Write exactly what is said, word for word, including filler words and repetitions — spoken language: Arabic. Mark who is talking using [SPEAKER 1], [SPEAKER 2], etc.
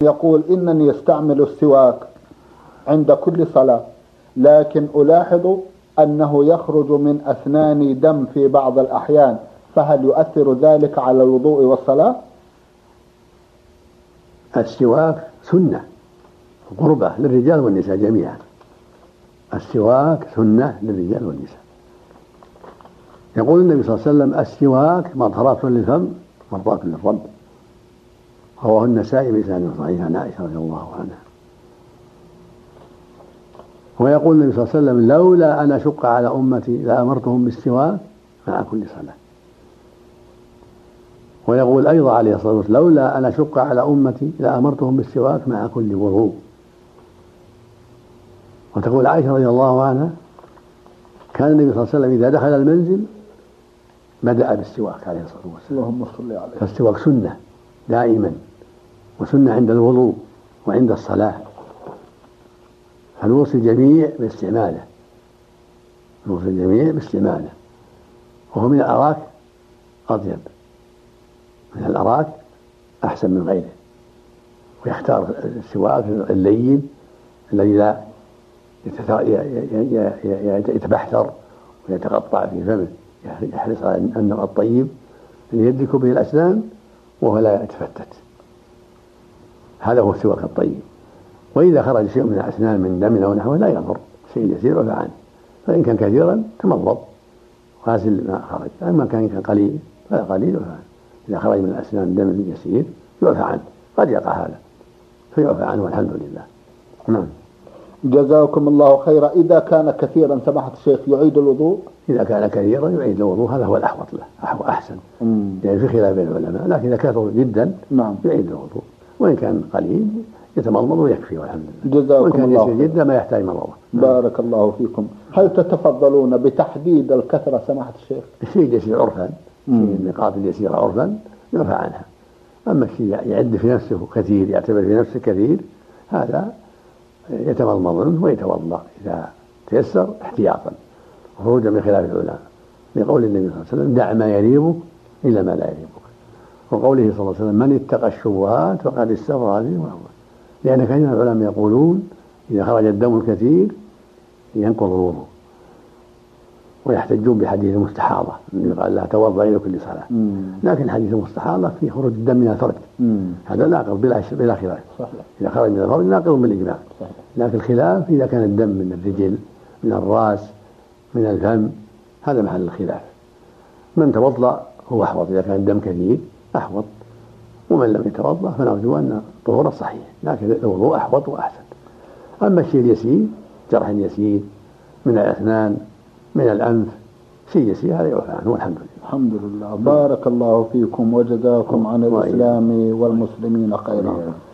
[SPEAKER 1] يقول إنني يستعمل السواك عند كل صلاة، لكن ألاحظ أنه يخرج من أسناني دم في بعض الأحيان، فهل يؤثر ذلك على الوضوء والصلاة؟
[SPEAKER 2] السواك سنة قربة للرجال والنساء جميعا. السواك سنة للرجال والنساء. يقول النبي صلى الله عليه وسلم: السواك مطهرة للفم مرضاة للرب. رواه النسائي بإسناد صحيح عن عائشة رضي الله عنها. ويقول النبي صلى الله عليه وسلم: لولا أن أشق على أمتي لأمرتهم بالسواك مع كل صلاة. ويقول أيضا عليه الصلاة والسلام: لولا أن أشق على أمتي لأمرتهم بالسواك مع كل وضوء. وتقول عائشة رضي الله عنها: كان النبي صلى الله عليه وسلم إذا دخل المنزل بدأ بالسواك عليه الصلاة والسلام.
[SPEAKER 1] اللهم صل عليه.
[SPEAKER 2] فالسواك سنة دائما، وسنة عند الوضوء وعند الصلاة، فنوصي الجميع باستعماله، نوصي الجميع باستعماله. وهو من الأراك أطيب، من الأراك أحسن من غيره. ويختار السواك اللين الذي لا يتبحثر ويتقطع في فمه، يحرص على أنه الطيب الذي يدرك به الأسنان وهو لا يتفتت. هذا هو السواك الطيب. وإذا خرج شيء من الأسنان من دم أو نحوه لا يضر، شيء يسير عفى عنه. فإن كان كثيرا تمضض غاسل ما خرج، أما كان كان قليل فلا قليل عفى عنه. إذا خرج من الأسنان دم يسير يعفى عنه، قد يقع هذا فيعفى عنه والحمد لله. نعم.
[SPEAKER 1] جزاكم الله خيرا. إذا كان كثيرا سماحة الشيخ يعيد الوضوء؟
[SPEAKER 2] إذا كان كثيرا يعيد الوضوء، هذا هو الأحوط له، أحسن. يعني في خلاف بين العلماء، لكن إذا كثر جدا
[SPEAKER 1] نعم
[SPEAKER 2] يعيد الوضوء، وإن كان قليل يتمضمض ويكفي والحمد لله.
[SPEAKER 1] جزاكم
[SPEAKER 2] وإن كان
[SPEAKER 1] الله
[SPEAKER 2] يسير جدا ما يحتاج مضمضة.
[SPEAKER 1] بارك الله فيكم. هل تتفضلون بتحديد الكثرة سماحة الشيخ؟
[SPEAKER 2] الشيء يسير عرفا، النقاط اليسيرة عرفا يرفع عنها. أما الشيء يعد في نفسه كثير، يعتبر في نفسه كثير، هذا يتمضمض منه ويتوضأ إذا تيسر احتياطا وخروجا من خلاف العلماء، لقول النبي صلى الله عليه وسلم: دع ما يريبك إلى ما لا يريبك. وقوله صلى الله عليه وسلم: من اتقى الشبهات فقد استبرأ دينه. لأن كثير من العلماء يقولون إذا خرج الدم الكثير ينقض الوضوء، ويحتجون بحديث المستحاضة النبي قال: لا توضأ إلى كل صلاة. لكن حديث المستحاضة في خروج الدم من الفرج، هذا ناقض بلا بلا خلاف. إذا خرج من الفرج ناقض بالإجماع. لكن الخلاف إذا كان الدم من الرجل، من الرأس، من الفم، هذا محل الخلاف. من توضأ هو أحوط، إذا كان الدم كثير أحوط، ومن لم يتوضأ فنرجو أن الطهور صحيح، لكن الوضوء أحوط وأحسن. أما الشيء اليسير، جرح يسير من الأسنان، من الأنف، شيء يسير، هذا يعفى عنه والحمد لله.
[SPEAKER 1] الحمد لله. بارك الله فيكم وجزاكم عن الإسلام والمسلمين خيرا.